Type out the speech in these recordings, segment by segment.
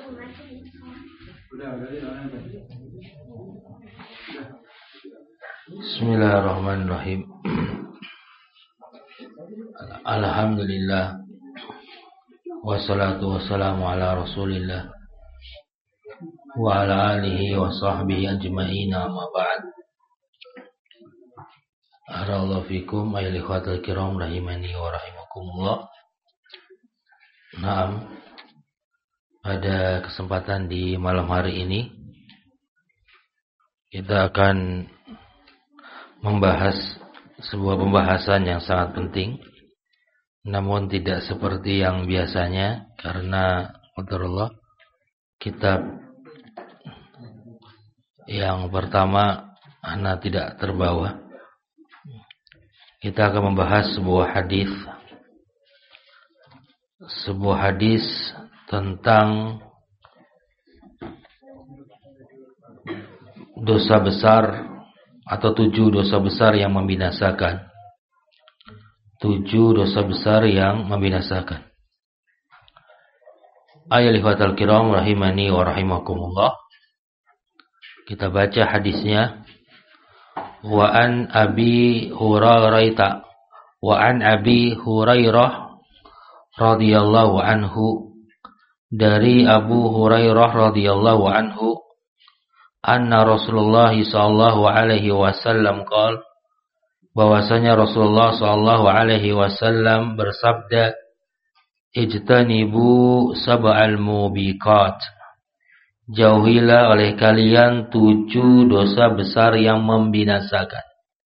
Bismillahirrahmanirrahim. Alhamdulillah. Wassalatu wassalamu ala Rasulillah wa ala alihi wa sahbihi ajma'in, amma ba'd. Barakallahu fikum ayyuhal ikhwatul kiram rahimani wa rahimakumullah. Naam, pada kesempatan di malam hari ini kita akan membahas sebuah pembahasan yang sangat penting, namun tidak seperti yang biasanya karena qadarullah kitab yang pertama ana tidak terbawa. Kita akan membahas sebuah hadis tentang dosa besar atau 7 dosa besar yang membinasakan. 7 dosa besar yang membinasakan. Ayyuhal ikhwatal kiram rahimani wa rahimakumullah. Kita baca hadisnya. Wa an Abi Hurairah radhiyallahu anhu, dari Abu Hurairah radhiyallahu anhu, anna Rasulullah sallallahu alaihi wasallam qala, bahwasanya Rasulullah sallallahu alaihi wasallam bersabda, ijtanibu sab'al mubiqat, jauhilah oleh kalian 7 dosa besar yang membinasakan.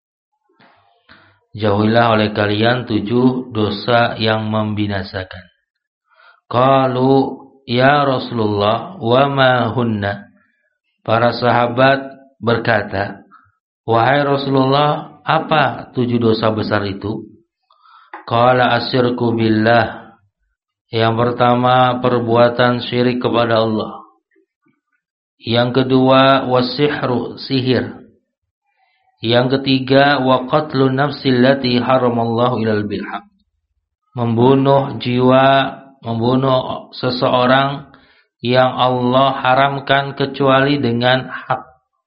Jauhilah oleh kalian 7 dosa yang membinasakan. Qalu ya Rasulullah wa ma hunna. Para sahabat berkata, wahai Rasulullah, apa 7 dosa besar itu? Qala asyirku billah. Yang pertama, perbuatan syirik kepada Allah. Yang kedua, wasihru, sihir. Yang ketiga, wa qatlun nafsil lati haramallahu ilal bilhaq, membunuh jiwa, membunuh seseorang yang Allah haramkan kecuali dengan hak.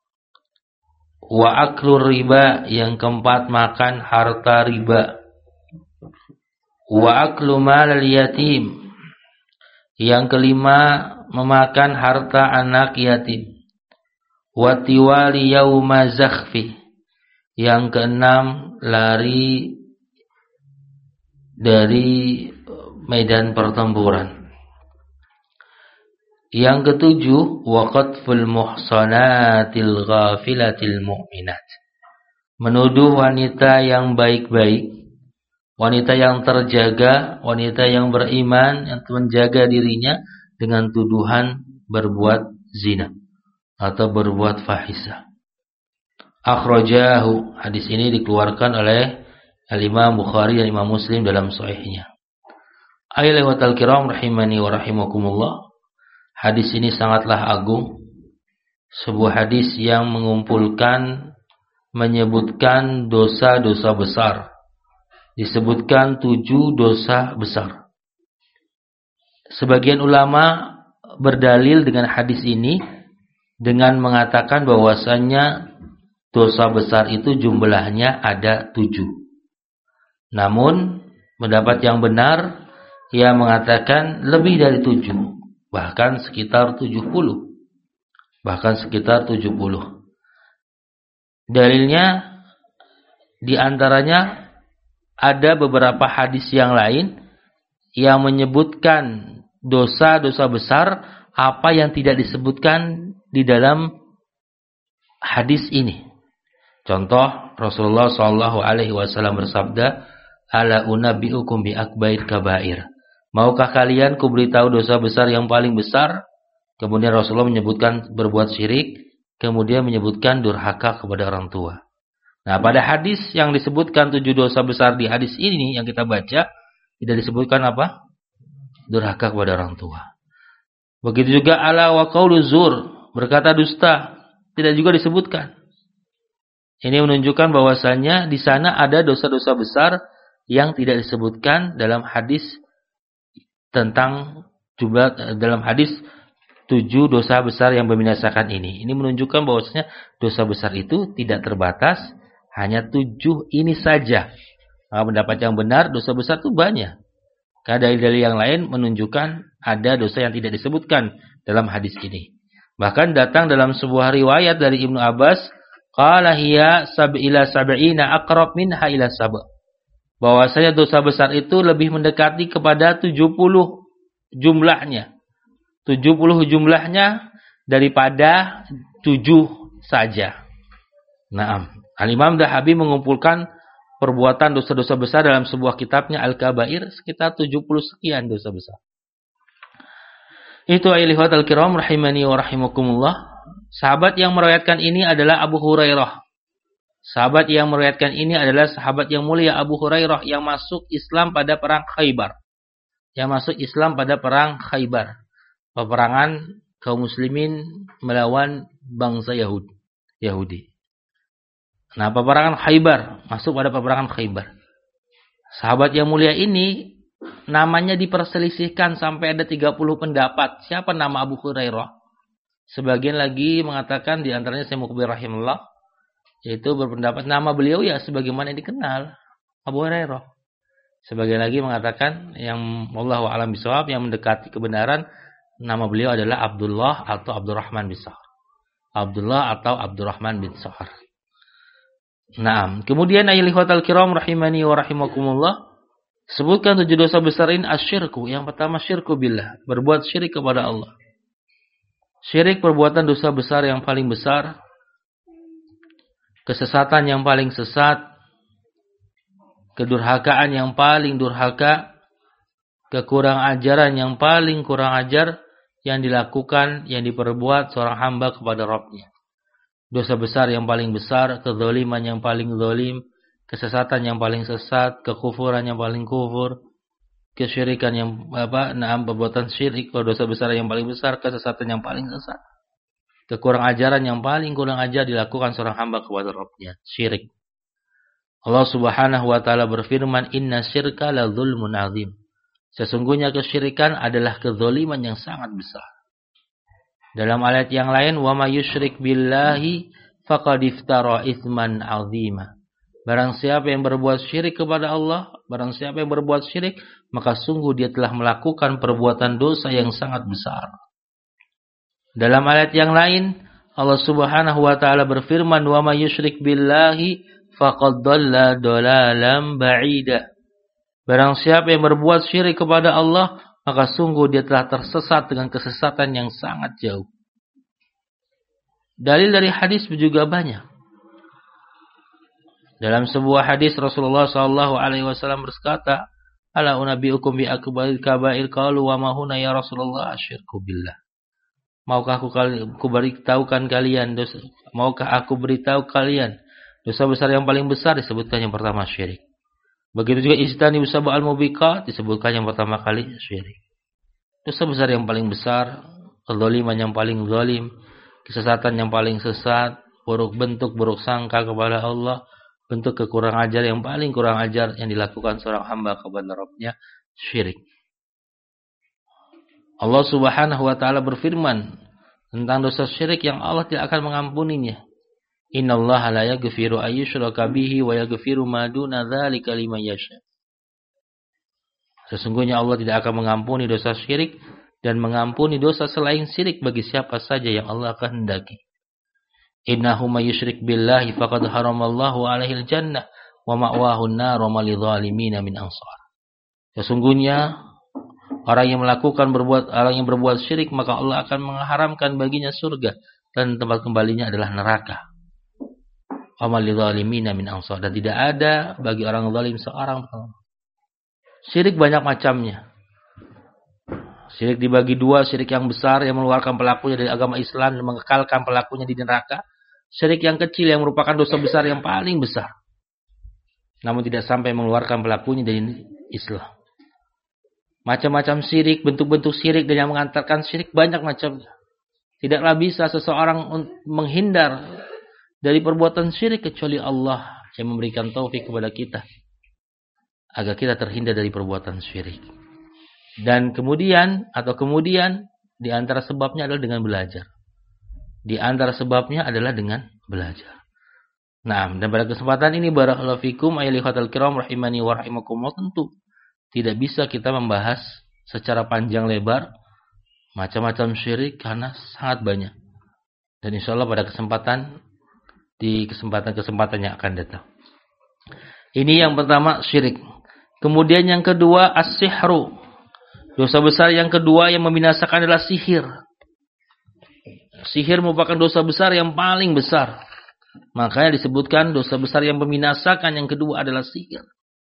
Wa aklur riba, yang keempat makan harta riba. Wa aklu malal yatim, yang kelima memakan harta anak yatim. Wa tiwali yauma zakhfi, yang keenam lari dari medan pertempuran. Yang ketujuh, wa qatful muhsanatil ghafilatil mu'minat, menuduh wanita yang baik-baik, wanita yang terjaga, wanita yang beriman, yang menjaga dirinya dengan tuduhan berbuat zina atau berbuat fahisah. Akhrajahu, hadis ini dikeluarkan oleh Al-Imam Bukhari dan Imam Muslim dalam sahihnya. Ayyuhal ikhwatal kiram rahimani wa rahimakumullah. Hadis ini sangatlah agung. Sebuah hadis yang mengumpulkan, menyebutkan dosa-dosa besar. Disebutkan 7 dosa besar. Sebagian ulama berdalil dengan hadis ini dengan mengatakan bahwasannya dosa besar itu jumlahnya ada 7. Namun pendapat yang benar, ia mengatakan lebih dari 7, bahkan sekitar 70. Dalilnya diantaranya ada beberapa hadis yang lain yang menyebutkan dosa-dosa besar apa yang tidak disebutkan di dalam hadis ini. Contoh, Rasulullah sallallahu alaihi wasallam bersabda, ala unabbiukum bi akbair kabair. Maukah kalian kuberitahu dosa besar yang paling besar? Kemudian Rasulullah menyebutkan berbuat syirik, kemudian menyebutkan durhaka kepada orang tua. Nah, pada hadis yang disebutkan 7 dosa besar di hadis ini yang kita baca, tidak disebutkan apa? Durhaka kepada orang tua. Begitu juga ala wa qaulu zur, berkata dusta, tidak juga disebutkan. Ini menunjukkan bahwasannya di sana ada dosa-dosa besar yang tidak disebutkan dalam hadis tentang jumlah, dalam hadis 7 dosa besar yang membinasakan ini. Ini menunjukkan bahwasanya dosa besar itu tidak terbatas hanya 7 ini saja. Nah, pendapat yang benar, dosa besar itu banyak. Karena dalil-dalil yang lain menunjukkan ada dosa yang tidak disebutkan dalam hadis ini. Bahkan datang dalam sebuah riwayat dari Ibnu Abbas, qala hiya sab'ila sab'ina aqrab minha ila sab'. Bahwasanya dosa besar itu lebih mendekati kepada 70 jumlahnya. 70 jumlahnya daripada 7 saja. Nah, Al-Imam Dahabi mengumpulkan perbuatan dosa-dosa besar dalam sebuah kitabnya Al-Kabair, sekitar 70 sekian dosa besar. Itu ayyuhal kiram rahimani wa rahimakumullah. Sahabat yang meriwayatkan ini adalah Abu Hurairah. Sahabat yang meriwayatkan ini adalah sahabat yang mulia Abu Hurairah yang masuk Islam pada perang Khaybar. Yang masuk Islam pada perang Khaybar. Peperangan kaum muslimin melawan bangsa Yahudi. Nah, peperangan Khaybar, masuk pada peperangan Khaybar. Sahabat yang mulia ini namanya diperselisihkan sampai ada 30 pendapat. Siapa nama Abu Hurairah? Sebagian lagi mengatakan, di antaranya Syekh Muqbil rahimahullah, yaitu berpendapat nama beliau ya sebagaimana dikenal, Abu Hurairah. Sebagian lagi mengatakan yang wallahu a'lam bishawab, yang mendekati kebenaran, nama beliau adalah Abdullah atau Abdurrahman bin Sakhar. Abdullah atau Abdurrahman bin Sakhar. Nah, kemudian ayyuhal kiram rahimani wa rahimakumullah, sebutkan 7 dosa besar ini asyirku. Yang pertama syirku billah, berbuat syirik kepada Allah. Syirik perbuatan dosa besar yang paling besar, kesesatan yang paling sesat, kedurhakaan yang paling durhaka, kekurang ajaran yang paling kurang ajar yang dilakukan, yang diperbuat seorang hamba kepada Rabbnya. Dosa besar yang paling besar, kezaliman yang paling zalim, kesesatan yang paling sesat, kekufuran yang paling kufur, kesyirikan yang perbuatan syirik, dosa besar yang paling besar, kesesatan yang paling sesat, kekurang ajaran yang paling kurang ajar dilakukan seorang hamba kepada Rabbnya, syirik. Allah Subhanahu wa taala berfirman, "Inna syirka la dzulmun 'adzim." Sesungguhnya kesyirikan adalah kezaliman yang sangat besar. Dalam ayat yang lain, "Wa may yusyrik billahi faqad iftara itsman 'adzima." Barang siapa yang berbuat syirik kepada Allah, barang siapa yang berbuat syirik, maka sungguh dia telah melakukan perbuatan dosa yang sangat besar. Dalam ayat yang lain, Allah Subhanahu wa taala berfirman, "Wa may yusyrik billahi faqad dhalla dhalalan ba'ida." Barang siapa yang berbuat syirik kepada Allah, maka sungguh dia telah tersesat dengan kesesatan yang sangat jauh. Dalil dari hadis juga banyak. Dalam sebuah hadis Rasulullah SAW berkata, "Ala unabbiukum bi akbaril kabair?" Qalu wa ma huna ya Rasulullah? Asyirku billah. Maukah aku beritahukan kalian dosa? Maukah aku beritahu kalian dosa besar yang paling besar? Disebutkan yang pertama syirik. Begitu juga istani sab'al mubiqat, disebutkan yang pertama kali syirik. Dosa besar yang paling besar, kezaliman yang paling zalim, kesesatan yang paling sesat, buruk sangka kepada Allah, bentuk kekurang ajar yang paling kurang ajar yang dilakukan seorang hamba kepada Rabbnya, syirik. Allah Subhanahu wa taala berfirman tentang dosa syirik yang Allah tidak akan mengampuninya. Innallaha la yaghfiru ayyushraka bihi wa yaghfiru ma duna dzalika liman yasha. Sesungguhnya Allah tidak akan mengampuni dosa syirik dan mengampuni dosa selain syirik bagi siapa saja yang Allah kehendaki. Innahu may yusyrik billahi faqad haramallahu 'alaihil jannah wa ma'wahu an-nar wa mal lidzalimin min ansar. Sesungguhnya orang yang berbuat syirik, maka Allah akan mengharamkan baginya surga dan tempat kembalinya adalah neraka. Wa mal lidzalimin min ansar, dan tidak ada bagi orang zalim seorang pun. Syirik banyak macamnya. Syirik dibagi dua, syirik yang besar yang mengeluarkan pelakunya dari agama Islam dan mengekalkan pelakunya di neraka. Syirik yang kecil yang merupakan dosa besar yang paling besar, namun tidak sampai mengeluarkan pelakunya dari Islam. Macam-macam syirik, bentuk-bentuk syirik dan yang mengantarkan syirik banyak macamnya. Tidaklah bisa seseorang menghindar dari perbuatan syirik kecuali Allah yang memberikan taufik kepada kita agar kita terhindar dari perbuatan syirik. Dan kemudian Di antara sebabnya adalah dengan belajar. Di antara sebabnya adalah dengan belajar. Nah, dan pada kesempatan ini barakallahu fikum ayyuhal kiram rahimani wa rahimakumullah, tentu tidak bisa kita membahas secara panjang lebar macam-macam syirik karena sangat banyak. Dan insyaallah pada kesempatan yang akan datang. Ini yang pertama syirik. Kemudian yang kedua as-sihru. Dosa besar yang kedua yang membinasakan adalah sihir. Sihir merupakan dosa besar yang paling besar. Makanya disebutkan dosa besar yang membinasakan yang kedua adalah sihir.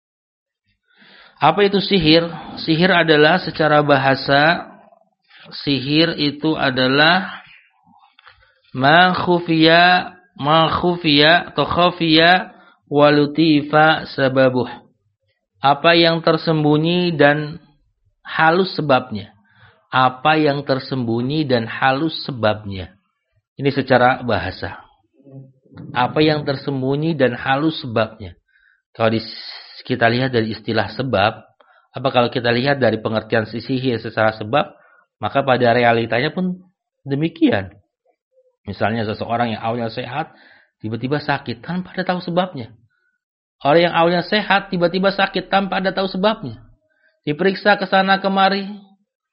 Apa itu sihir? Sihir adalah secara bahasa, sihir itu adalah ma khufiya atau khafiya walutifa sababuh. Apa yang tersembunyi dan halus sebabnya. Apa yang tersembunyi dan halus sebabnya. Ini secara bahasa. Apa yang tersembunyi dan halus sebabnya. Kalau kita lihat dari istilah sebab, apa kalau kita lihat dari pengertian sihir secara sebab, maka pada realitanya pun demikian. Misalnya seseorang yang awalnya sehat, tiba-tiba sakit tanpa ada tahu sebabnya. Orang yang awalnya sehat, tiba-tiba sakit tanpa ada tahu sebabnya. Diperiksa ke sana kemari,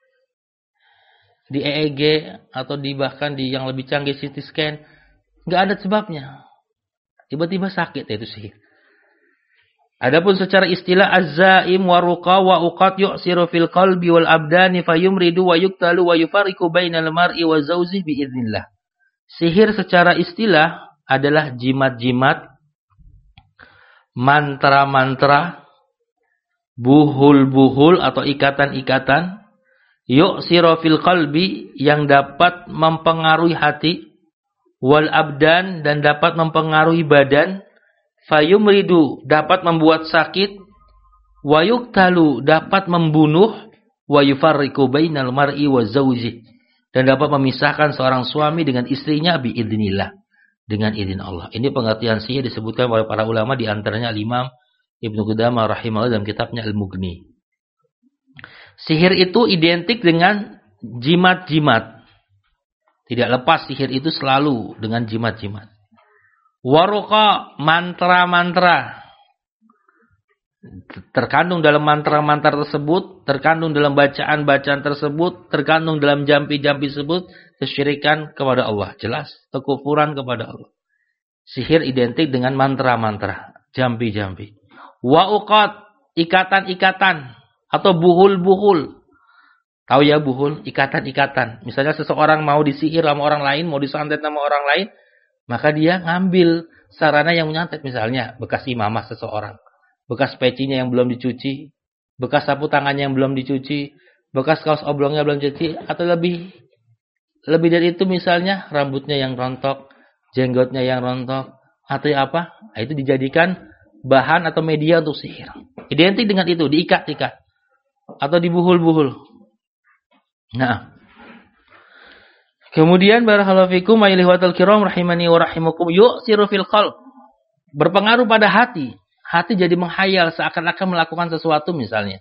di EEG atau bahkan di yang lebih canggih CT scan, nggak ada sebabnya. Tiba-tiba sakit, itu sihir. Adapun secara istilah az-zaim wa ruqa wa uqat yu'siru fil qalbi wal abdani fayumridu wa yuktalu wa yufariqu bainal mar'i wa zawji bi idznillah. Sihir secara istilah adalah jimat-jimat, mantra-mantra, buhul-buhul atau ikatan-ikatan, yu'siru fil qalbi yang dapat mempengaruhi hati, wal abdan dan dapat mempengaruhi badan, fayumridu dapat membuat sakit, wa yuktalu dapat membunuh, wa yufarriqu bainal mar'i wa zawji dan dapat memisahkan seorang suami dengan istrinya biidznillah, dengan izin Allah. Ini pengertian sihir disebutkan oleh para ulama, di antaranya Imam Ibnu Qudamah rahimahullah dalam kitabnya Al-Mughni. Sihir itu identik dengan jimat-jimat. Tidak lepas sihir itu selalu dengan jimat-jimat. Waruqa, mantra-mantra. Terkandung dalam mantra-mantra tersebut, terkandung dalam bacaan-bacaan tersebut, terkandung dalam jampi-jampi tersebut, kesyirikan kepada Allah. Jelas, kekufuran kepada Allah. Sihir identik dengan mantra-mantra, jampi-jampi. Wa'uqat, ikatan-ikatan atau buhul-buhul. Tahu ya buhul, ikatan-ikatan. Misalnya seseorang mau disihir sama orang lain, mau disantet sama orang lain, maka dia ngambil sarana yang menyantet, misalnya bekas imamah seseorang, bekas pecinya yang belum dicuci, bekas sapu tangannya yang belum dicuci, bekas kaos oblongnya belum dicuci, atau lebih dari itu misalnya rambutnya yang rontok, jenggotnya yang rontok, atau apa? Nah, itu dijadikan bahan atau media untuk sihir. Identik dengan itu, diikat-ikat atau dibuhul-buhul. Nah, kemudian barakallahu fikum ayyuhal kiram rahimani wa rahimakum, yu'siru fil qalb, berpengaruh pada hati. Hati jadi menghayal seakan-akan melakukan sesuatu misalnya.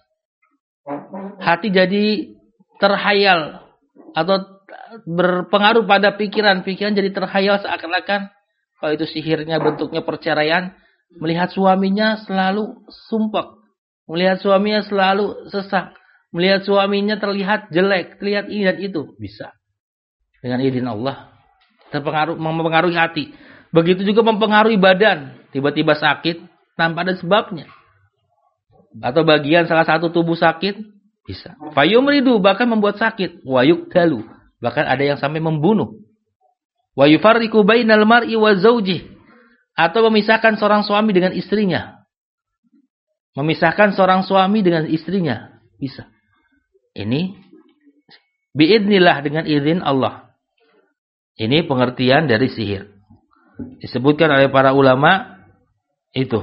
Hati jadi terhayal atau berpengaruh pada pikiran jadi terhayal seakan-akan kalau itu sihirnya bentuknya perceraian, melihat suaminya selalu sumpek, melihat suaminya selalu sesak, melihat suaminya terlihat jelek, terlihat ini dan itu, bisa. Dengan izin Allah mempengaruhi hati. Begitu juga mempengaruhi badan, tiba-tiba sakit tanpa ada sebabnya. Atau bagian salah satu tubuh sakit, bisa. Fayumridu, bahkan membuat sakit. Wa yuktalu, bahkan ada yang sampai membunuh. Wa yufarriqu bainal mar'i wa zawji, atau memisahkan seorang suami dengan istrinya. Memisahkan seorang suami dengan istrinya, bisa. Ini biidznillah, dengan izin Allah. Ini pengertian dari sihir. Disebutkan oleh para ulama itu.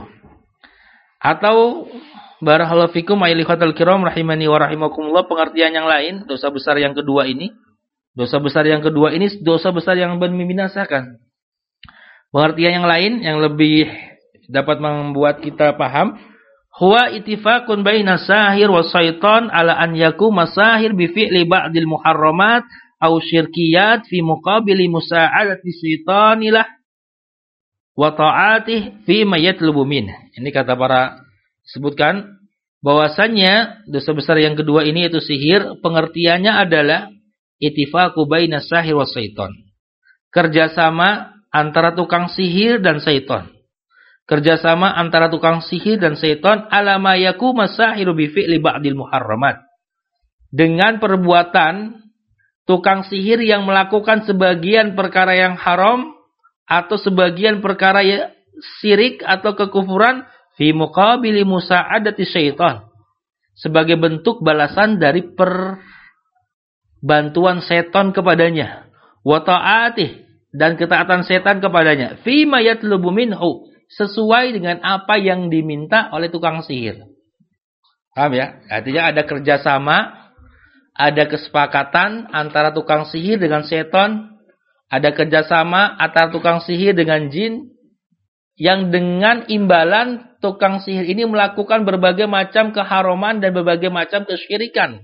Atau barakallahu fikum ayyuhal kiram rahimani wa rahimakumullah, pengertian yang lain, dosa besar yang kedua ini. Dosa besar yang kedua ini dosa besar yang membinasakan. Pengertian yang lain yang lebih dapat membuat kita paham, huwa ittifaqun baina sahir wa syaitan ala an yakuma sahir bi fi'li ba'dil muharramat au syirkiyat fi muqabili musa'adati syaitanilah wa ta'atih fi ma yatlubu min. Ini kata para sebutkan bahwasannya dosa besar yang kedua ini yaitu sihir, pengertiannya adalah ittifaqu bainas sahir was syaitan. Kerjasama antara tukang sihir dan syaitan. Kerjasama antara tukang sihir dan syaitan ala ma yakuma sahiru bi fi'li ba'dil muharramat. Dengan perbuatan tukang sihir yang melakukan sebagian perkara yang haram atau sebagian perkara syirik atau kekufuran fi muqabili musa'adati syaitan, sebagai bentuk balasan dari perbantuan setan kepadanya, wa ta'atih, dan ketaatan setan kepadanya, fi ma yatlubu minhu, sesuai dengan apa yang diminta oleh tukang sihir. Paham ya? Artinya ada kerjasama, ada kesepakatan antara tukang sihir dengan setan. Ada kerjasama antara tukang sihir dengan jin, yang dengan imbalan tukang sihir ini melakukan berbagai macam keharaman dan berbagai macam kesyirikan.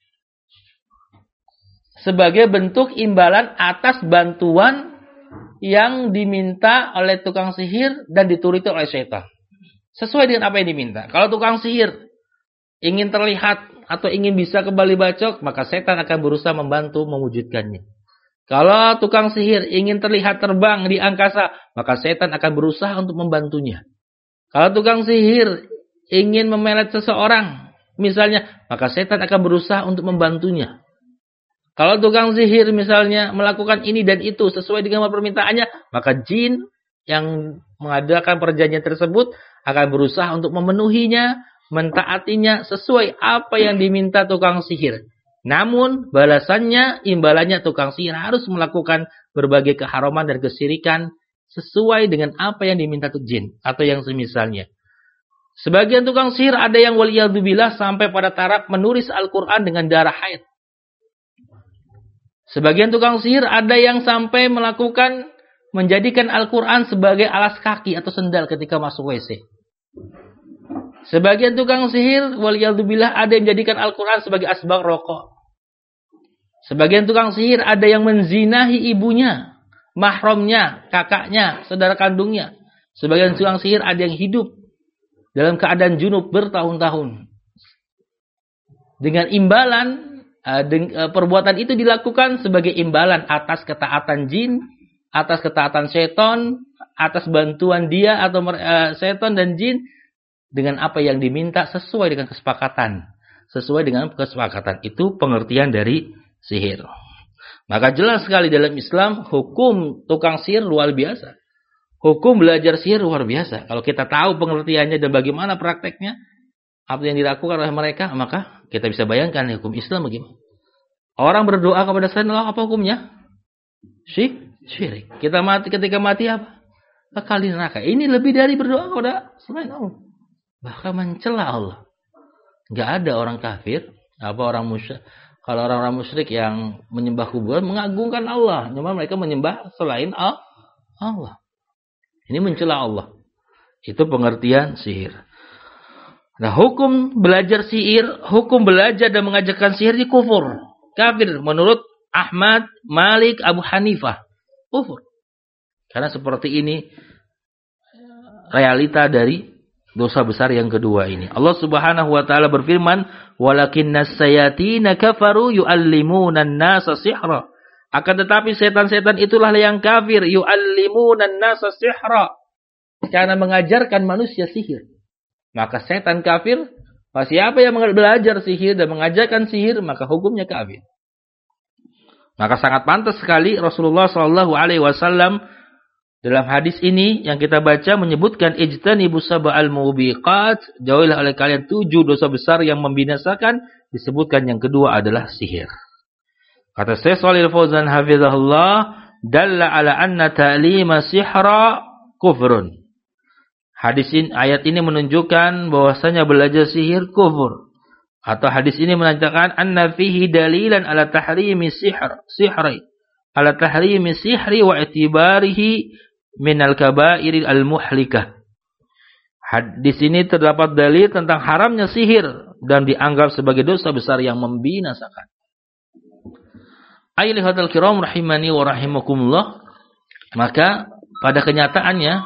Sebagai bentuk imbalan atas bantuan yang diminta oleh tukang sihir dan dituruti oleh setan. Sesuai dengan apa yang diminta. Kalau tukang sihir ingin terlihat atau ingin bisa kembali bacok, maka setan akan berusaha membantu mewujudkannya. Kalau tukang sihir ingin terlihat terbang di angkasa, maka setan akan berusaha untuk membantunya. Kalau tukang sihir ingin memelet seseorang, misalnya, maka setan akan berusaha untuk membantunya. Kalau tukang sihir misalnya melakukan ini dan itu sesuai dengan permintaannya, maka jin yang mengadakan perjanjian tersebut akan berusaha untuk memenuhinya, mentaatinya sesuai apa yang diminta tukang sihir. Namun balasannya, imbalannya tukang sihir harus melakukan berbagai keharaman dan kesyirikan sesuai dengan apa yang diminta jin atau yang semisalnya. Sebagian tukang sihir ada yang waliyadzubillah sampai pada taraf menulis Al-Quran dengan darah haid. Sebagian tukang sihir ada yang sampai melakukan menjadikan Al-Quran sebagai alas kaki atau sendal ketika masuk WC. Sebagian tukang sihir waliyadzubillah ada yang menjadikan Al-Quran sebagai asbak rokok. Sebagian tukang sihir ada yang menzinahi ibunya, mahramnya, kakaknya, saudara kandungnya. Sebagian tukang sihir ada yang hidup dalam keadaan junub bertahun-tahun. Dengan imbalan, perbuatan itu dilakukan sebagai imbalan atas ketaatan jin, atas ketaatan setan, atas bantuan dia atau setan dan jin, dengan apa yang diminta sesuai dengan kesepakatan. Sesuai dengan kesepakatan. Itu pengertian dari sihir. Maka jelas sekali dalam Islam, hukum tukang sihir luar biasa. Hukum belajar sihir luar biasa. Kalau kita tahu pengertiannya dan bagaimana prakteknya, apa yang dilakukan oleh mereka, maka kita bisa bayangkan hukum Islam bagaimana. Orang berdoa kepada selain Allah, apa hukumnya? Syirik. Ketika mati apa? Kekal di neraka. Ini lebih dari berdoa kepada selain Allah. Bahkan mencela Allah. Enggak ada orang kafir, orang musyrik. Kalau orang-orang musyrik yang menyembah kuburan mengagungkan Allah, namun mereka menyembah selain Allah. Ini mencela Allah. Itu pengertian sihir. Nah, hukum belajar sihir, hukum belajar dan mengajarkan sihir di kufur. Kafir menurut Ahmad, Malik, Abu Hanifah. Kufur. Karena seperti ini realita dari dosa besar yang kedua ini. Allah Subhanahu wa taala berfirman, "Walakinnas sayatina kafaru yu'allimuna an-nasa sihra." Akan tetapi setan-setan itulah yang kafir, yu'allimuna an-nasa sihra. Karena mengajarkan manusia sihir. Maka setan kafir, siapa yang belajar sihir dan mengajarkan sihir, maka hukumnya kafir. Maka sangat pantas sekali Rasulullah sallallahu alaihi wasallam dalam hadis ini yang kita baca menyebutkan ijtanibu sab'al mubiqat, jauhilah oleh kalian 7 dosa besar yang membinasakan, disebutkan yang kedua adalah sihir. Kata Syekh Shalih Al-Fauzan hafizahullah, dalla ala anna ta'lima sihra kufrun. Ayat ini menunjukkan bahwasanya belajar sihir kufur. Atau hadis ini menunjukkan anna fihi dalilan ala tahrimi sihri. Ala tahrimi sihri wa i'tibarihi minal kabairi al-muhlikah. Di sini terdapat dalil tentang haramnya sihir dan dianggap sebagai dosa besar yang membinasakan. Ayyuhal kiram rahimani wa rahimakumullah. Maka pada kenyataannya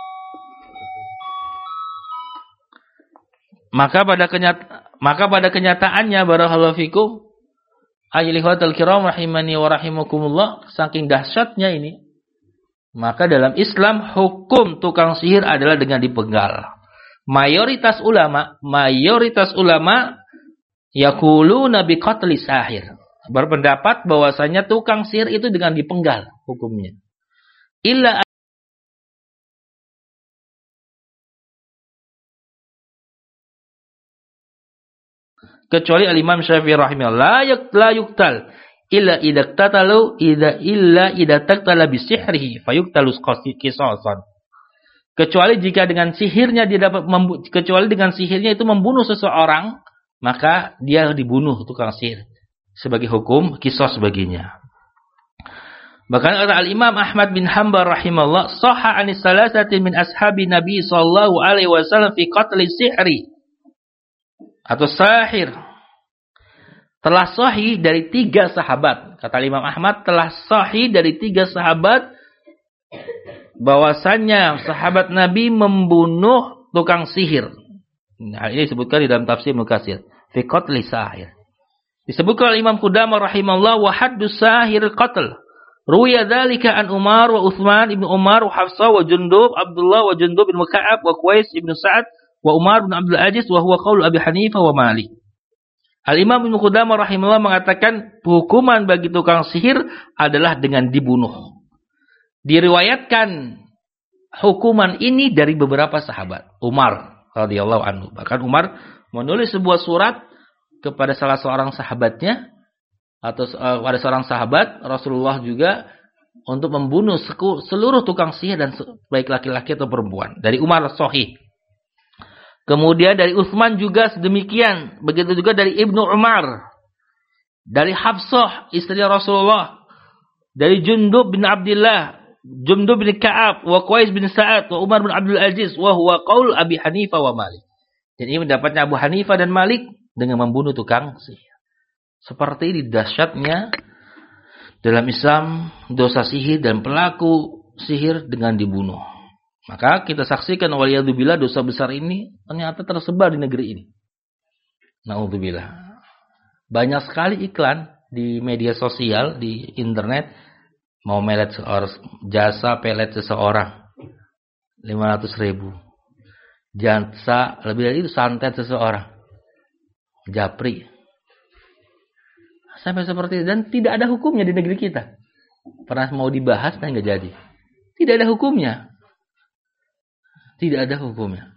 barakallahu fikum, ayyuhal kiram rahimani wa rahimakumullah, saking dahsyatnya ini, maka dalam Islam hukum tukang sihir adalah dengan dipenggal. Mayoritas ulama yaquluna bi qatli sahir, berpendapat bahwasanya tukang sihir itu dengan dipenggal hukumnya. Illa kecuali al-Imam Syafi'i rahimahullah la yuqtal illa idza taqtala bi sihrihi fayuqtalus qisasan. Kecuali jika dengan sihirnya dia dapat kecuali dengan sihirnya itu membunuh seseorang, maka dia dibunuh tukang sihir sebagai hukum qisas baginya. Bahkan al-Imam Ahmad bin Hanbal rahimahullah sahha anis salasati min ashabi Nabi sallallahu alaihi wasallam fi qatli sihri atau sahir. Telah sahih dari 3 sahabat. Kata Imam Ahmad, telah sahih dari 3 sahabat bahwasannya sahabat Nabi membunuh tukang sihir. Nah, ini disebutkan di dalam tafsir Ibnu Katsir, fi qatli sahir. Disebutkan oleh Imam Qudamah rahimahullah wa haddus sahir qatl. Ruwiya dzalika an Umar wa Utsman ibn Umar wa Hafsah wa Jundub Abdullah wa Jundub bin Ka'ab wa Qais ibn Sa'ad wa Umar bin Abdul Aziz wa huwa qaul Abi Hanifah wa Malik. Al-Imam Ibnu Qudamah rahimahullah mengatakan hukuman bagi tukang sihir adalah dengan dibunuh. Diriwayatkan hukuman ini dari beberapa sahabat. Umar radhiyallahu anhu. Bahkan Umar menulis sebuah surat kepada salah seorang sahabatnya atau pada seorang sahabat Rasulullah juga untuk membunuh seluruh tukang sihir dan baik laki-laki atau perempuan. Dari Umar sahih. Kemudian dari Utsman juga sedemikian. Begitu juga dari Ibnu Umar. Dari Hafsah istri Rasulullah. Dari Jundub bin Abdullah, Jundub bin Ka'ab, wa Qais bin Sa'ad, wa Umar bin Abdul Aziz, wa huwa qaul Abi Hanifah wa Malik. Jadi ini mendapatnya Abu Hanifah dan Malik dengan membunuh tukang sihir. Seperti ini dahsyatnya dalam Islam dosa sihir dan pelaku sihir dengan dibunuh. Maka kita saksikan waliyadzubillah dosa besar ini ternyata tersebar di negeri ini. Na'udzubillah. Banyak sekali iklan di media sosial, di internet, mau melet jasa pelet seseorang 500.000. Jasa lebih dari itu santet seseorang. Japri. Sampai seperti itu. Dan tidak ada hukumnya di negeri kita. Pernah mau dibahas dan nggak jadi. Tidak ada hukumnya. Tidak ada hukumnya.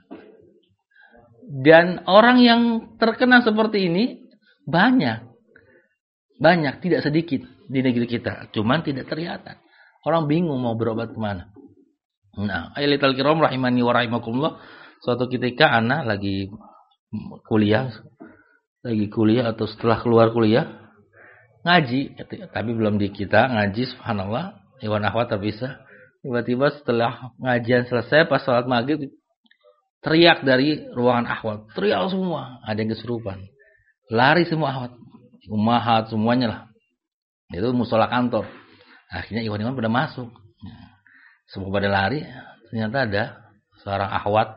Dan orang yang terkena seperti ini banyak. Banyak, tidak sedikit di negeri kita. Cuman tidak terlihat. Orang bingung mau berobat kemana. Nah, ayyuhal kiram rahimani wa rahimakumullah. Suatu ketika anak lagi kuliah atau setelah keluar kuliah ngaji, tapi belum di kita ngaji, subhanallah, iwan akhwat terpisah. Tiba-tiba setelah ngajian selesai pas salat maghrib teriak dari ruangan akhwat, teriak semua, ada yang kesurupan, lari semua akhwat, ummahat semuanya lah, itu musola kantor. Akhirnya iwan pada masuk, semua pada lari, ternyata ada seorang akhwat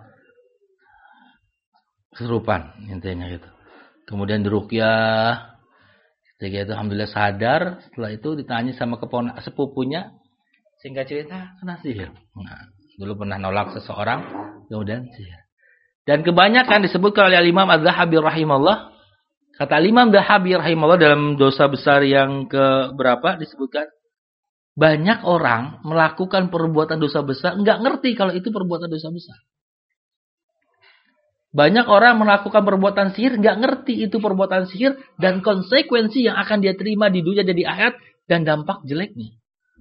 kesurupan, intinya gitu. Kemudian diruqyah. Ketika itu alhamdulillah sadar. Setelah itu ditanya sama sepupunya, singkat cerita kena sihir. Nah, dulu pernah nolak seseorang, kemudian sihir. Dan kebanyakan disebutkan oleh Imam Az-Zahabi rahimahullah. Kata Imam Az-Zahabi rahimahullah dalam dosa besar yang keberapa disebutkan, banyak orang melakukan perbuatan dosa besar enggak ngerti kalau itu perbuatan dosa besar. Banyak orang melakukan perbuatan sihir, nggak ngerti itu perbuatan sihir dan konsekuensi yang akan dia terima di dunia dan di akhirat dan dampak jeleknya.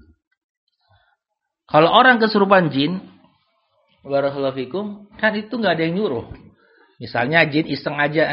Kalau orang kesurupan jin, barakallahu fikum, kan itu nggak ada yang nyuruh. Misalnya jin iseng aja,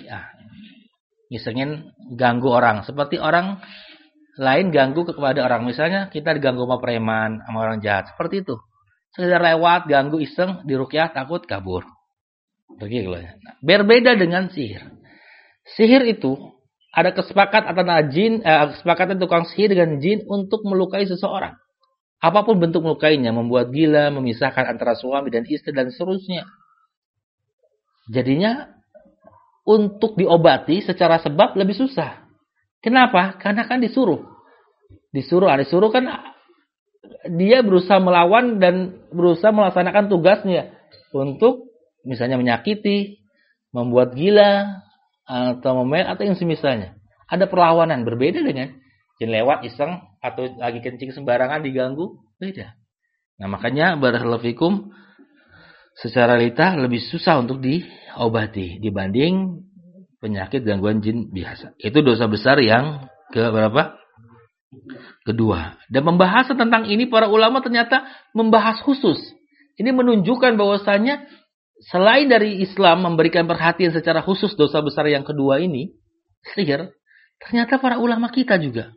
isengin ganggu orang, seperti orang lain ganggu kepada orang. Misalnya kita diganggu sama preman, sama orang jahat, seperti itu. Sekedar lewat, ganggu iseng, diruqyah, takut, kabur. Begitu. Berbeda dengan sihir. Sihir itu ada kesepakatan tukang sihir dengan jin untuk melukai seseorang. Apapun bentuk melukainya, membuat gila, memisahkan antara suami dan istri dan seterusnya. Jadinya untuk diobati secara sebab lebih susah. Kenapa? Karena kan disuruh kan dia berusaha melawan dan berusaha melaksanakan tugasnya untuk misalnya menyakiti, membuat gila, atau atau yang semisalnya. Ada perlawanan berbeda dengan jin lewat iseng atau lagi kencing sembarangan diganggu, beda. Nah, makanya barakallahu fikum secara litah lebih susah untuk diobati dibanding penyakit gangguan jin biasa. Itu dosa besar yang keberapa? Kedua. Dan pembahasan tentang ini para ulama ternyata membahas khusus. Ini menunjukkan bahwasanya selain dari Islam memberikan perhatian secara khusus dosa besar yang kedua ini, sihir, ternyata para ulama kita juga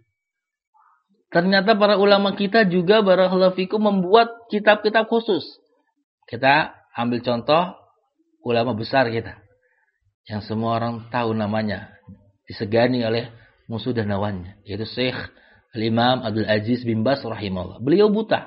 barakallahu fikum membuat kitab-kitab khusus. Kita ambil contoh ulama besar kita yang semua orang tahu namanya, disegani oleh musuh dan lawannya, yaitu Syekh Al-Imam Abdul Aziz bin Baz rahimahullah. Beliau buta.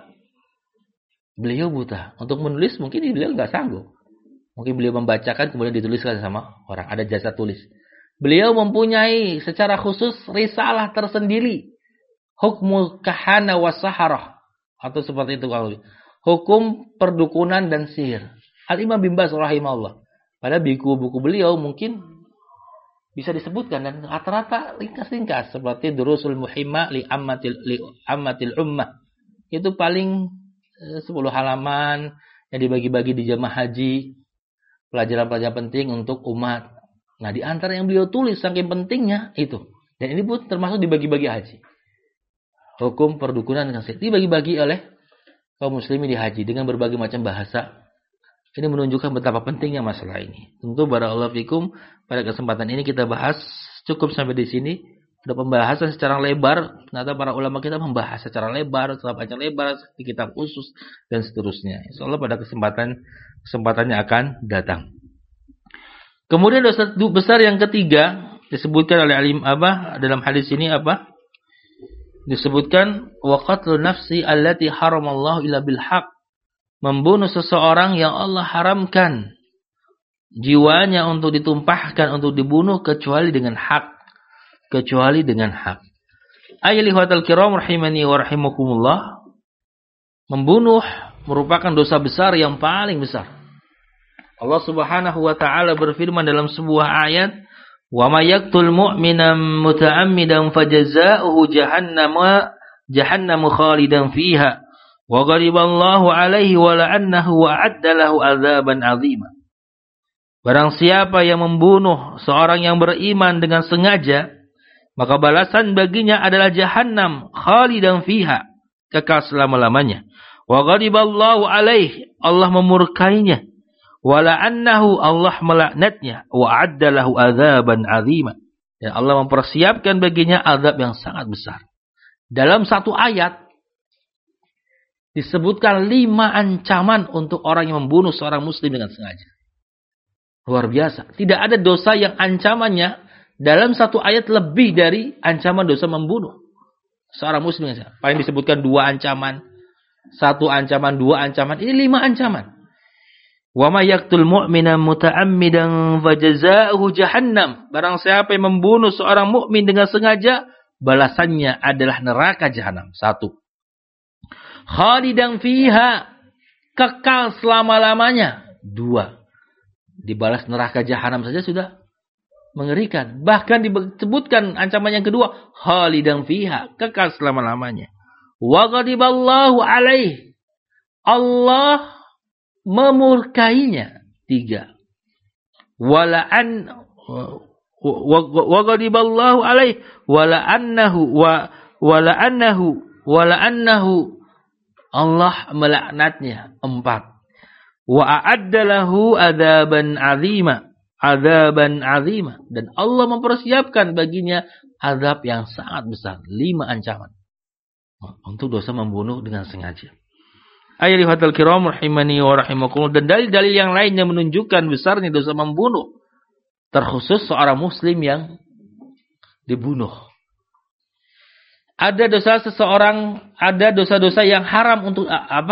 Untuk menulis mungkin beliau nggak sanggup. Mungkin beliau membacakan kemudian dituliskan sama orang. Ada jasa tulis. Beliau mempunyai secara khusus risalah tersendiri. Hukmul kahana wa saharah. Atau seperti itu kalau. Hukum perdukunan dan sihir. Al-Imam bin Baz rahimahullah. Pada buku-buku beliau mungkin bisa disebutkan. Dan rata-rata ringkas-ringkas. Seperti Durusul Muhimmah li ammatil ummah. Itu paling 10 halaman. Yang dibagi-bagi di jamaah haji. Pelajaran-pelajaran penting untuk umat. Nah, di antara yang beliau tulis saking pentingnya itu. Dan ini pun termasuk dibagi-bagi haji. Hukum perdukunan dan sihir dibagi-bagi oleh kaum muslimin di haji dengan berbagai macam bahasa. Ini menunjukkan betapa pentingnya masalah ini. Tentu barakallahu fikum pada kesempatan ini kita bahas cukup sampai di sini. Ada pembahasan secara lebar. Ternyata para ulama kita membahas secara lebar, secara panjang lebar di kitab khusus dan seterusnya. Insyaallah pada kesempatannya akan datang. Kemudian dosa besar yang ketiga disebutkan oleh alim dalam hadis ini apa? Disebutkan wa qatlun nafsi allati haramallahu illa bil haqq. Membunuh seseorang yang Allah haramkan jiwanya untuk ditumpahkan, untuk dibunuh kecuali dengan hak. Ayyuhal kiram rahimani wa rahimakumullah. Membunuh merupakan dosa besar yang paling besar. Allah Subhanahu wa taala berfirman dalam sebuah ayat, "Wa may yaqtul mu'mina muta'ammidan fajazaohu jahannam khalidan fiha wa ghadiballahu 'alaihi wa la'annahu wa 'adda lahu 'adzaban 'azima." Barang siapa yang membunuh seorang yang beriman dengan sengaja, maka balasan baginya adalah jahannam khalidan fiha, kekal selama-lamanya. Wa ghadiballahu 'alaihi, Allah memurkainya. Wa la'annahu, Allah melaknatnya. Wa 'adda lahu 'adzaban 'azima, dan Allah mempersiapkan baginya azab yang sangat besar. Dalam satu ayat disebutkan 5 ancaman untuk orang yang membunuh seorang muslim dengan sengaja. Luar biasa. Tidak ada dosa yang ancamannya dalam satu ayat lebih dari ancaman dosa membunuh seorang muslim. Paling disebutkan 2 ancaman. 1 ancaman, 2 ancaman. Ini 5 ancaman. Wa may yaqtul mu'mina muta'ammidan fajazaohu jahannam. Barang siapa yang membunuh seorang mukmin dengan sengaja, balasannya adalah neraka jahanam. 1. Khalidan fiha, kekal selama-lamanya. 2. Dibalas neraka jahanam saja sudah mengerikan. Bahkan disebutkan ancaman yang kedua, khalidan fiha, kekal selama-lamanya. Wa ghadiballahu 'alaihi, Allah memurkainya. 3. Wa ghadiballahu 'alaihi wa la'annahu Allah melaknatnya. 4. Wa a'adda lahu 'adzaban 'azima, dan Allah mempersiapkan baginya azab yang sangat besar. 5 ancaman untuk dosa membunuh dengan sengaja. Ayyuhal kiram rahimani wa rahimakumullah. Dan dalil-dalil yang lainnya menunjukkan besarnya dosa membunuh, terkhusus seorang muslim yang dibunuh. Ada dosa-dosa yang haram untuk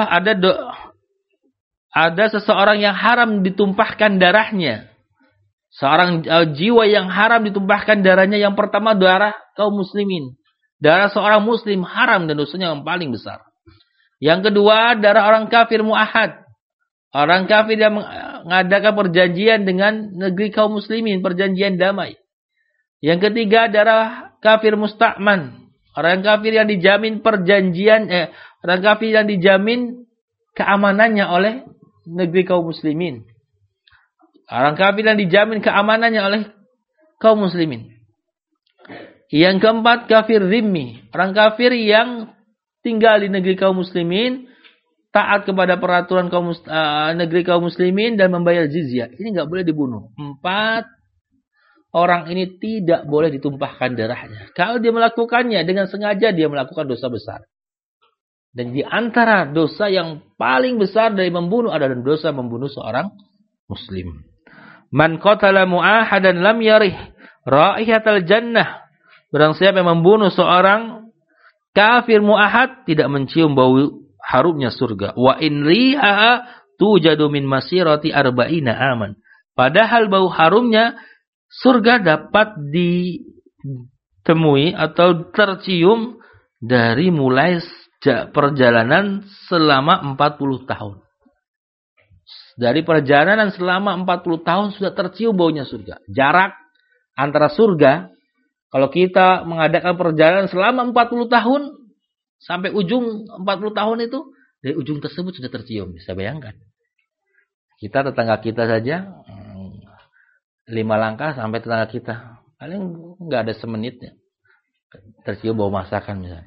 ada seseorang yang haram ditumpahkan darahnya. Seorang jiwa yang haram ditumpahkan darahnya, yang pertama darah kaum muslimin. Darah seorang muslim haram dan dosanya yang paling besar. Yang kedua, darah orang kafir mu'ahad. Orang kafir yang mengadakan perjanjian dengan negeri kaum muslimin, perjanjian damai. Yang ketiga, darah kafir musta'man. Orang kafir yang dijamin orang kafir yang dijamin keamanannya oleh negeri kaum muslimin. Orang kafir yang dijamin keamanannya oleh kaum muslimin. Yang keempat, kafir zimmi. Orang kafir yang tinggal di negeri kaum muslimin, taat kepada peraturan negeri kaum muslimin dan membayar jizyah. Ini enggak boleh dibunuh. 4 orang ini tidak boleh ditumpahkan darahnya. Kalau dia melakukannya dengan sengaja, dia melakukan dosa besar. Dan di antara dosa yang paling besar dari membunuh adalah dosa membunuh seorang muslim. Man qatala mu'ahadan lam yarih raihatal jannah. Barang siapa yang membunuh seorang kafir mu'ahad, tidak mencium bau harumnya surga. Wa in riha tujadu min masirati arba'ina aman. Padahal bau harumnya surga dapat ditemui atau tercium dari mulai perjalanan selama 40 tahun. Dari perjalanan selama 40 tahun sudah tercium baunya surga. Jarak antara surga, kalau kita mengadakan perjalanan selama 40 tahun, sampai ujung 40 tahun itu, dari ujung tersebut sudah tercium. Bisa bayangkan. Kita tetangga kita saja, 5 langkah sampai tetangga kita. Paling nggak ada semenitnya. Tercium bau masakan misalnya.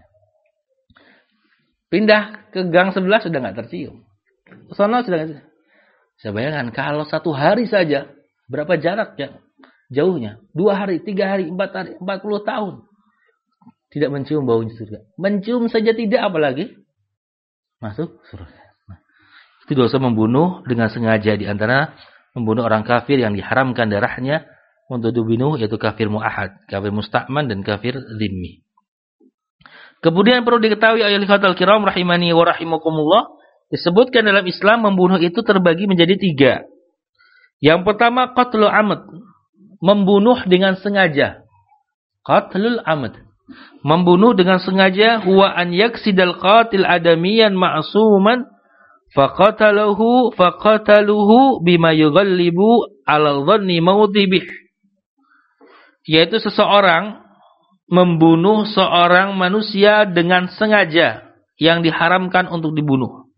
Pindah ke gang sebelah sudah nggak tercium. Sono sudah nggak tercium. Saya bayangkan kalau 1 hari saja, berapa jaraknya? Jauhnya. 2 hari, 3 hari, 4 hari, 40 tahun. Tidak mencium baunya surga. Mencium saja tidak, apalagi masuk surga. Nah, itu dosa membunuh dengan sengaja, di antara membunuh orang kafir yang diharamkan darahnya untuk dibunuh, yaitu kafir mu'ahad, kafir musta'man, dan kafir zimmi. Kemudian perlu diketahui ayat al kiram rahimani wa rahimakumullah, disebutkan dalam Islam membunuh itu terbagi menjadi 3. Yang pertama, qatlul amad, membunuh dengan sengaja. Qatlul amad, membunuh dengan sengaja, huwa an yaksidal qatil adamiyan ma'suman faqataluhu bima yughallibu ala dhanni maudibih. Yaitu seseorang membunuh seorang manusia dengan sengaja yang diharamkan untuk dibunuh.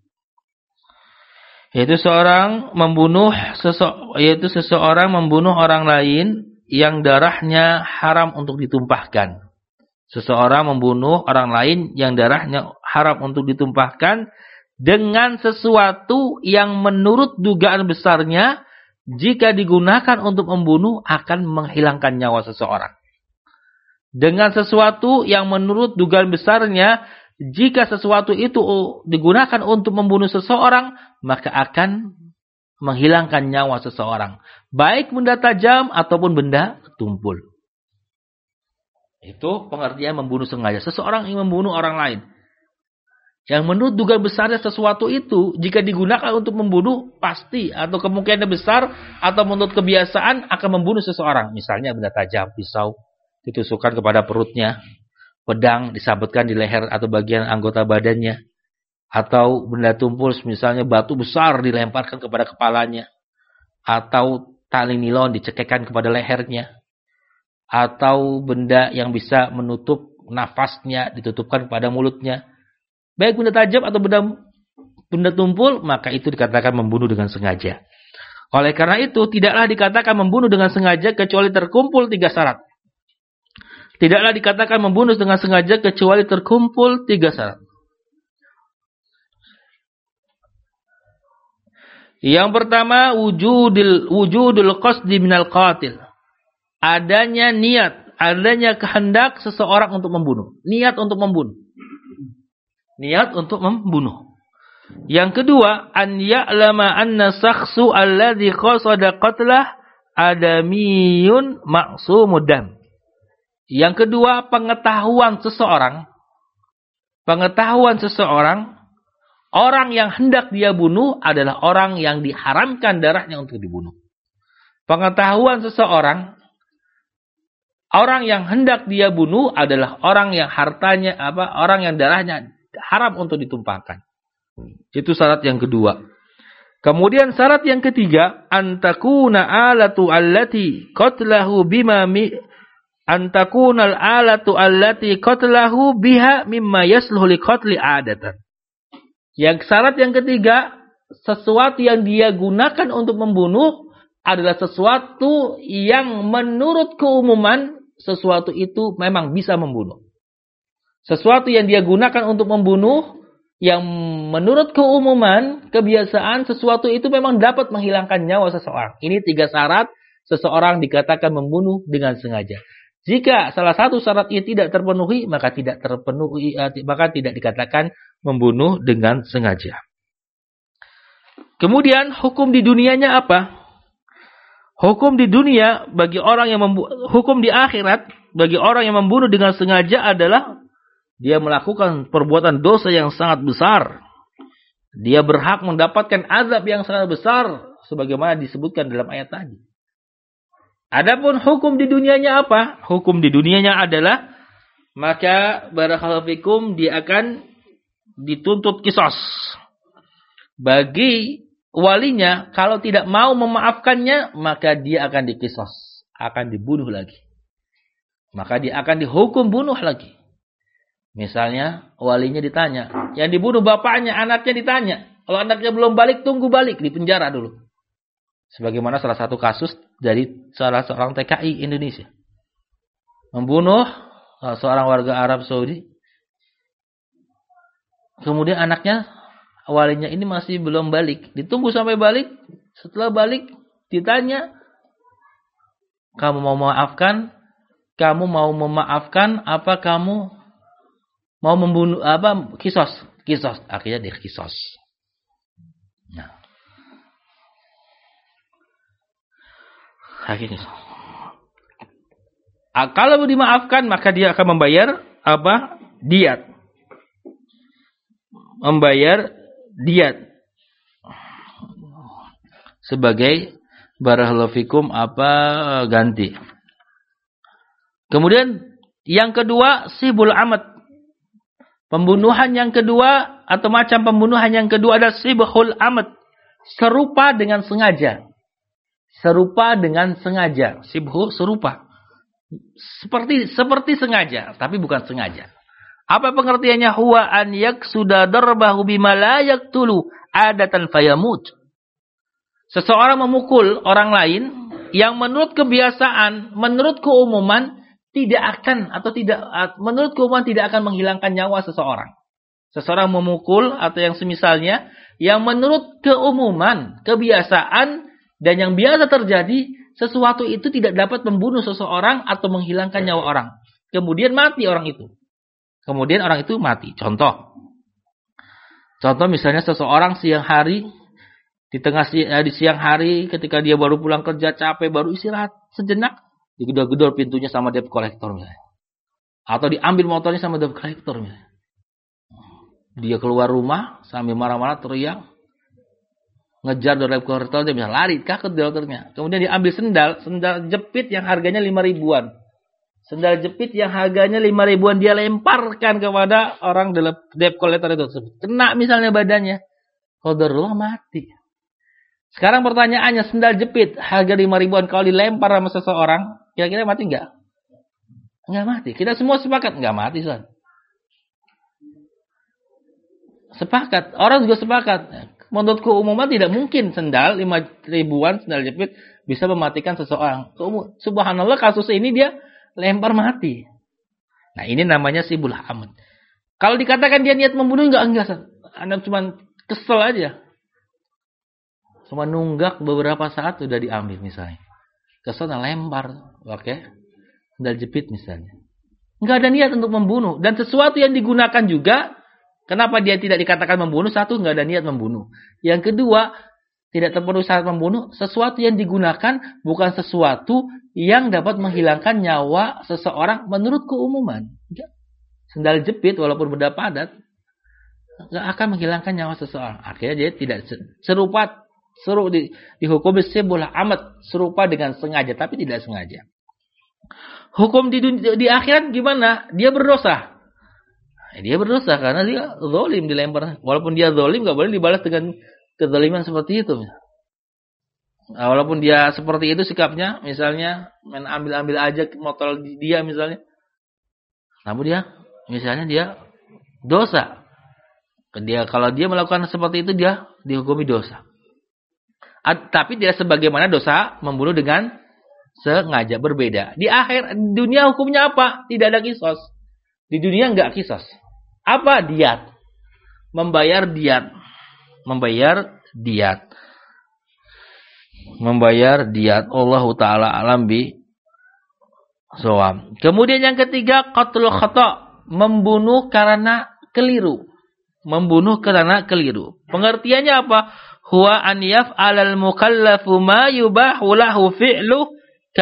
Yaitu seseorang membunuh orang lain yang darahnya haram untuk ditumpahkan. Seseorang membunuh orang lain yang darahnya haram untuk ditumpahkan dengan sesuatu yang menurut dugaan besarnya, jika digunakan untuk membunuh akan menghilangkan nyawa seseorang. Dengan sesuatu yang menurut dugaan besarnya, jika sesuatu itu digunakan untuk membunuh seseorang, maka akan menghilangkan nyawa seseorang. Baik benda tajam ataupun benda tumpul. Itu pengertian membunuh sengaja. Seseorang yang membunuh orang lain, yang menurut dugaan besarnya sesuatu itu, jika digunakan untuk membunuh, pasti atau kemungkinan besar atau menurut kebiasaan akan membunuh seseorang. Misalnya benda tajam, pisau ditusukkan kepada perutnya, pedang disabetkan di leher atau bagian anggota badannya, atau benda tumpul misalnya batu besar dilemparkan kepada kepalanya, atau tali nilon dicekekkan kepada lehernya, atau benda yang bisa menutup nafasnya ditutupkan kepada mulutnya. Baik benda tajam atau benda tumpul, maka itu dikatakan membunuh dengan sengaja. Oleh karena itu, tidaklah dikatakan membunuh dengan sengaja kecuali terkumpul 3 syarat. Tidaklah dikatakan membunuh dengan sengaja kecuali terkumpul 3 syarat. Yang pertama, wujudul qasdi minal qatil. Adanya niat, adanya kehendak seseorang untuk membunuh. Niat untuk membunuh. Niat untuk membunuh. Yang kedua, an ya'lama anna shakhsu alladhi qasada qatlah adamiyun ma'sumud dam. Yang kedua, pengetahuan seseorang. Pengetahuan seseorang, orang yang hendak dia bunuh adalah orang yang diharamkan darahnya untuk dibunuh. Pengetahuan seseorang, orang yang hendak dia bunuh adalah orang yang hartanya orang yang darahnya haram untuk ditumpahkan. Itu syarat yang kedua. Kemudian syarat yang ketiga, antakuna alatu allati qatlahu bima antakunal alatu allati qatlahu biha mimma yasluhu liqatli adatan. Yang syarat yang ketiga, sesuatu yang dia gunakan untuk membunuh adalah sesuatu yang menurut keumuman sesuatu itu memang bisa membunuh. Sesuatu yang dia gunakan untuk membunuh yang menurut keumuman kebiasaan sesuatu itu memang dapat menghilangkan nyawa seseorang. Ini 3 syarat seseorang dikatakan membunuh dengan sengaja. Jika salah satu syarat ini tidak terpenuhi, maka tidak dikatakan membunuh dengan sengaja. Kemudian hukum di dunianya apa? Hukum di dunia bagi orang yang hukum di akhirat bagi orang yang membunuh dengan sengaja adalah dia melakukan perbuatan dosa yang sangat besar. Dia berhak mendapatkan azab yang sangat besar sebagaimana disebutkan dalam ayat tadi. Adapun hukum di dunianya apa? Hukum di dunianya adalah maka barakallahu fikum dia akan dituntut qisas. Bagi walinya kalau tidak mau memaafkannya maka dia akan diqisas, akan dibunuh lagi. Maka dia akan dihukum bunuh lagi. Misalnya walinya ditanya, yang dibunuh bapaknya, anaknya ditanya. Kalau anaknya belum balik, tunggu balik di penjara dulu. Sebagaimana salah satu kasus dari salah seorang TKI Indonesia. Membunuh seorang warga Arab Saudi. Kemudian anaknya, walinya ini masih belum balik. Ditunggu sampai balik. Setelah balik, ditanya, kamu mau memaafkan? Kamu mau memaafkan apa kamu mau membunuh apa? Qisas. Akhirnya dia qisas. Nah. Akhirnya. Kalau dimaafkan maka dia akan membayar apa? Diat. Membayar diat. Sebagai barakallahu fikum ganti. Kemudian yang kedua sibul amad. Pembunuhan yang kedua atau macam pembunuhan yang kedua adalah sibhul amad. Serupa dengan sengaja. Serupa dengan sengaja. Sibhu serupa. Seperti sengaja, tapi bukan sengaja. Apa pengertiannya? Huwa an yaksuda darbahu bima la yaqtulu adatan fayamut. Seseorang memukul orang lain yang menurut kebiasaan, menurut keumuman menurut keumuman tidak akan menghilangkan nyawa seseorang. Seseorang memukul atau yang semisalnya yang menurut keumuman, kebiasaan dan yang biasa terjadi, sesuatu itu tidak dapat membunuh seseorang atau menghilangkan nyawa orang. Kemudian mati orang itu. Kemudian orang itu mati. Contoh misalnya seseorang siang hari, di siang hari ketika dia baru pulang kerja capek, baru istirahat sejenak, digedor-gedor pintunya sama debt collector misalnya. Atau diambil motornya sama debt collector misalnya. Dia keluar rumah sambil marah-marah teriak, ngejar debt collector, dia bisa lari takut dokternya. Kemudian dia ambil sendal jepit yang harganya 5 ribuan. Sendal jepit yang harganya 5 ribuan dia lemparkan kepada orang debt collector itu. Kena misalnya badannya. Qadarullah mati. Sekarang pertanyaannya, sendal jepit harga 5 ribuan kalau dilempar sama seseorang, kira-kira mati enggak? Enggak mati. Kita semua sepakat enggak mati, Son. Sepakat. Orang juga sepakat. Menurut keumuman tidak mungkin sendal 5 ribuan sendal jepit bisa mematikan seseorang. Subhanallah kasus ini dia lempar mati. Nah ini namanya sibul amad. Kalau dikatakan dia niat membunuh enggak. Anda cuma kesel aja. Cuma nunggak beberapa saat sudah diambil misalnya. Kesel lempar. Oke. Sendal jepit misalnya. Enggak ada niat untuk membunuh. Dan sesuatu yang digunakan juga. Kenapa dia tidak dikatakan membunuh? Satu, enggak ada niat membunuh. Yang kedua, tidak terpenuhi syarat membunuh, sesuatu yang digunakan bukan sesuatu yang dapat menghilangkan nyawa seseorang menurut keumuman. Sendal jepit walaupun benda padat nggak akan menghilangkan nyawa seseorang. Akhirnya dia tidak dihukum sebelah amat serupa dengan sengaja tapi tidak sengaja. Hukum di akhirat gimana? Dia berdosa. Dia berdosa karena dia zalim, dilempar. Walaupun dia zalim nggak boleh dibalas dengan kezaliman seperti itu. Nah, walaupun dia seperti itu sikapnya, misalnya main ambil-ambil aja motor dia misalnya. Namun dia misalnya dia dosa. Kalau dia melakukan seperti itu dia dihukumi dosa. Tapi tidak sebagaimana dosa membunuh dengan sengaja, berbeda. Di akhir dunia hukumnya apa? Tidak ada kisos. Di dunia enggak kisos. Apa? Diat. Membayar diat. Allah Ta'ala alam bi shawab. Kemudian yang ketiga, qatlul khata', membunuh karena keliru. Pengertiannya apa? Huwa an yaf'alal mukallafu ma yubahu lahu fi'lu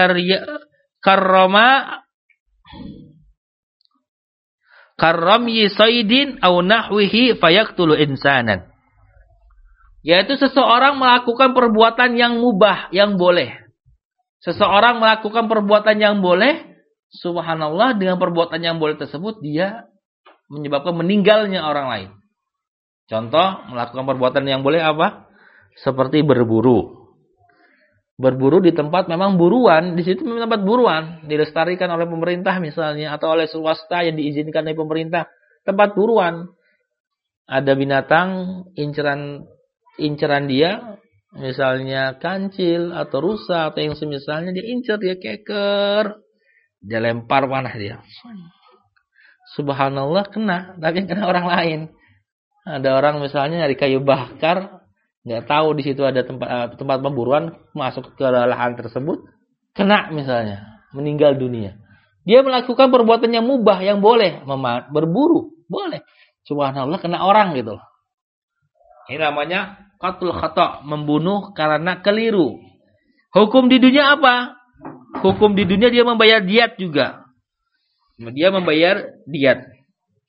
karramyi saydin aw nahwihi fayaktulu insanan. Yaitu seseorang melakukan perbuatan yang mubah, yang boleh. Seseorang melakukan perbuatan yang boleh, subhanallah, dengan perbuatan yang boleh tersebut dia menyebabkan meninggalnya orang lain. Contoh, melakukan perbuatan yang boleh apa? Seperti berburu. Berburu di tempat memang buruan, di situ memang tempat buruan, dilestarikan oleh pemerintah misalnya, atau oleh swasta yang diizinkan oleh pemerintah. Tempat buruan. Ada binatang, inceran dia, misalnya kancil, atau rusa, atau yang semisalnya, dia incer, dia keker, dia lempar panah dia. Subhanallah, kena, tapi kena orang lain. Ada orang misalnya nyari kayu bakar, nggak tahu di situ ada tempat pemburuan, masuk ke lahan tersebut, kena misalnya, meninggal dunia. Dia melakukan perbuatan yang mubah, yang boleh, berburu, boleh. Subhanallah, kena orang gitu. Ini namanya qatlul khata', membunuh karena keliru. Hukum di dunia apa? Hukum di dunia dia membayar diat juga. Dia membayar diat.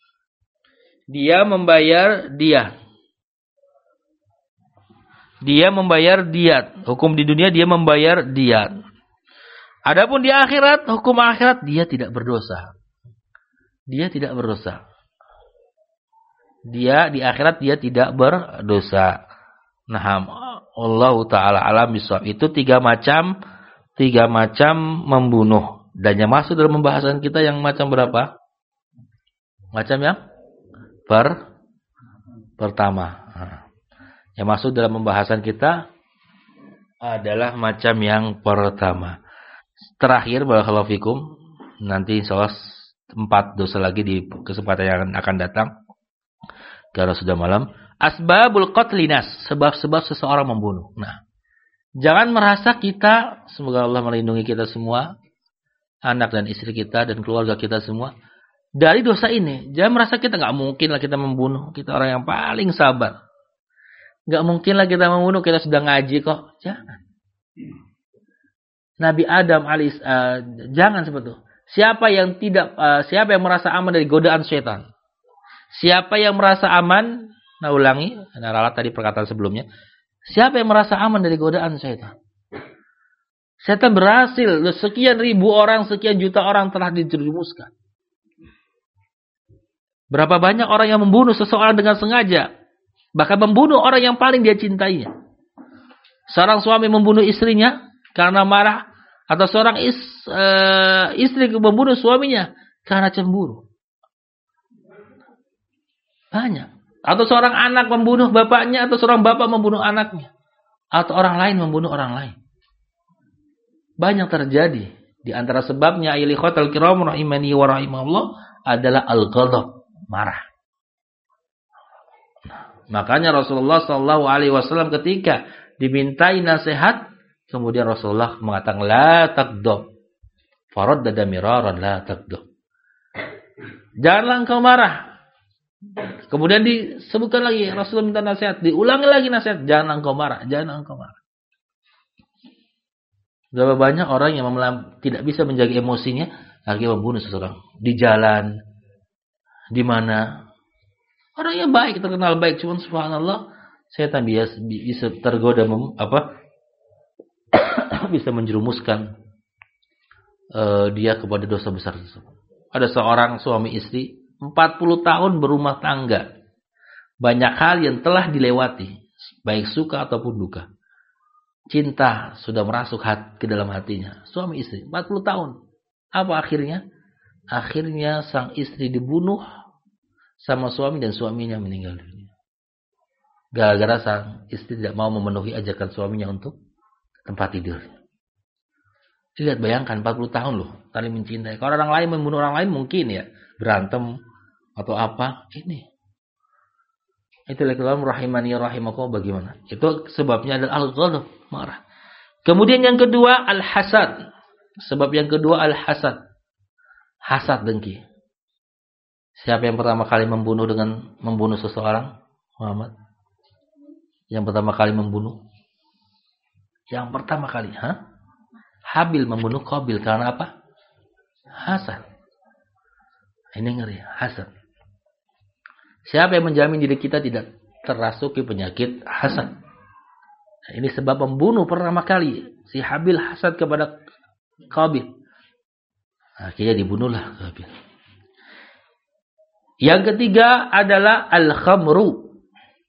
Hukum di dunia dia membayar diat. Adapun di akhirat, hukum akhirat dia tidak berdosa. Dia di akhirat dia tidak berdosa. Nah, Allah Ta'ala alam bisawab. Itu tiga macam membunuh. Dan yang masuk dalam pembahasan kita yang macam berapa? Macam yang pertama. Yang masuk dalam pembahasan kita adalah macam yang pertama. Terakhir, barakallahu fikum, nanti insyaallah 4 dosa lagi di kesempatan yang akan datang karena sudah malam. Asbabul qatlinas, sebab-sebab seseorang membunuh. Nah, jangan merasa kita, semoga Allah melindungi kita semua, anak dan istri kita dan keluarga kita semua dari dosa ini. Jangan merasa kita nggak mungkin lah kita membunuh. Kita orang yang paling sabar. Nggak mungkin lah kita membunuh. Kita sudah ngaji kok. Jangan. Nabi Adam jangan seperti itu. Siapa yang merasa aman dari godaan setan? Siapa yang merasa aman? Nah, ulangi. Nah, ralat tadi perkataan sebelumnya. Siapa yang merasa aman dari godaan setan? Setan berhasil. Sekian ribu orang, sekian juta orang telah dijerumuskan. Berapa banyak orang yang membunuh seseorang dengan sengaja. Bahkan membunuh orang yang paling dia cintainya. Seorang suami membunuh istrinya karena marah. Atau seorang istri membunuh suaminya karena cemburu. Banyak. Atau seorang anak membunuh bapaknya. Atau seorang bapak membunuh anaknya. Atau orang lain membunuh orang lain. Banyak terjadi. Di antara sebabnya ilikhatal kiram rahimani wa rahimahullah adalah al-ghadab. Marah. Makanya Rasulullah SAW ketika dimintai nasihat, kemudian Rasulullah mengatakan la taqdab. Faraddada miraran la taqdab. Janganlah engkau marah. Kemudian disebutkan lagi, Rasulullah minta nasihat, diulangi lagi nasihat, jangan engkau marah, jangan engkau marah. Berapa banyak orang yang tidak bisa menjaga emosinya, akhirnya membunuh seseorang di jalan, di mana orangnya baik, terkenal baik, cuman subhanallah, setan bisa tergoda bisa menjerumuskan dia kepada dosa besar tersebut. Ada seorang suami istri 40 tahun berumah tangga. Banyak hal yang telah dilewati, baik suka ataupun duka. Cinta sudah merasuk ke dalam hatinya. Suami istri 40 tahun. Apa akhirnya? Akhirnya sang istri dibunuh sama suami dan suaminya meninggal dunia. Gara-gara sang istri tidak mau memenuhi ajakan suaminya untuk tempat tidur. Lihat, bayangkan 40 tahun loh saling mencintai. Kalau orang lain membunuh orang lain mungkin ya berantem atau apa. Ini itu lekalam rahimani rahimakum, bagaimana? Itu sebabnya adalah al-ghadab, marah. Kemudian yang kedua al-hasad. Sebab yang kedua al-hasad. Hasad, dengki. Siapa yang pertama kali membunuh seseorang? Muhammad. Yang pertama kali membunuh. Yang pertama kali, Habil membunuh Qabil karena apa? Hasad. Ini ngeri, hasad. Siapa yang menjamin diri kita tidak terasuki penyakit hasad? Nah, ini sebab membunuh pertama kali. Si Habil hasad kepada Qabil. Akhirnya dibunuhlah Qabil. Yang ketiga adalah al-khamru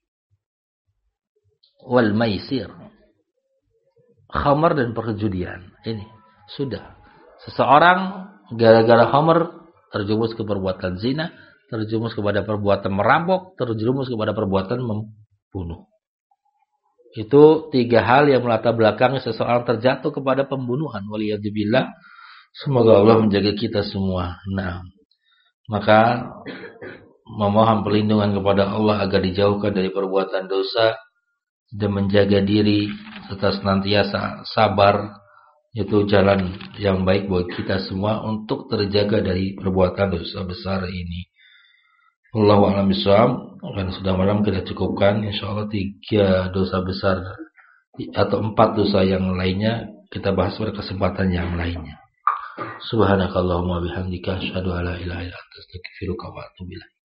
wal maisir. Khamar dan perjudian. Ini sudah. Seseorang gara-gara khamar terjerumus ke perbuatan zina, terjerumus kepada perbuatan merampok, terjerumus kepada perbuatan membunuh. Itu 3 hal yang melatar belakangi seseorang terjatuh kepada pembunuhan. Waliyadzubillah. Semoga Allah menjaga kita semua. Nah, maka memohon perlindungan kepada Allah agar dijauhkan dari perbuatan dosa dan menjaga diri serta senantiasa sabar, itu jalan yang baik buat kita semua untuk terjaga dari perbuatan dosa besar ini. Wallahu a'lam bishawab. Karena sudah malam, kita cukupkan insyaallah 3 dosa besar atau 4 dosa yang lainnya kita bahas pada kesempatan yang lainnya. Subhanakallahumma bihamdika asyhadu an la ilaha illa anta astaghfiruka wa atubu ilaik.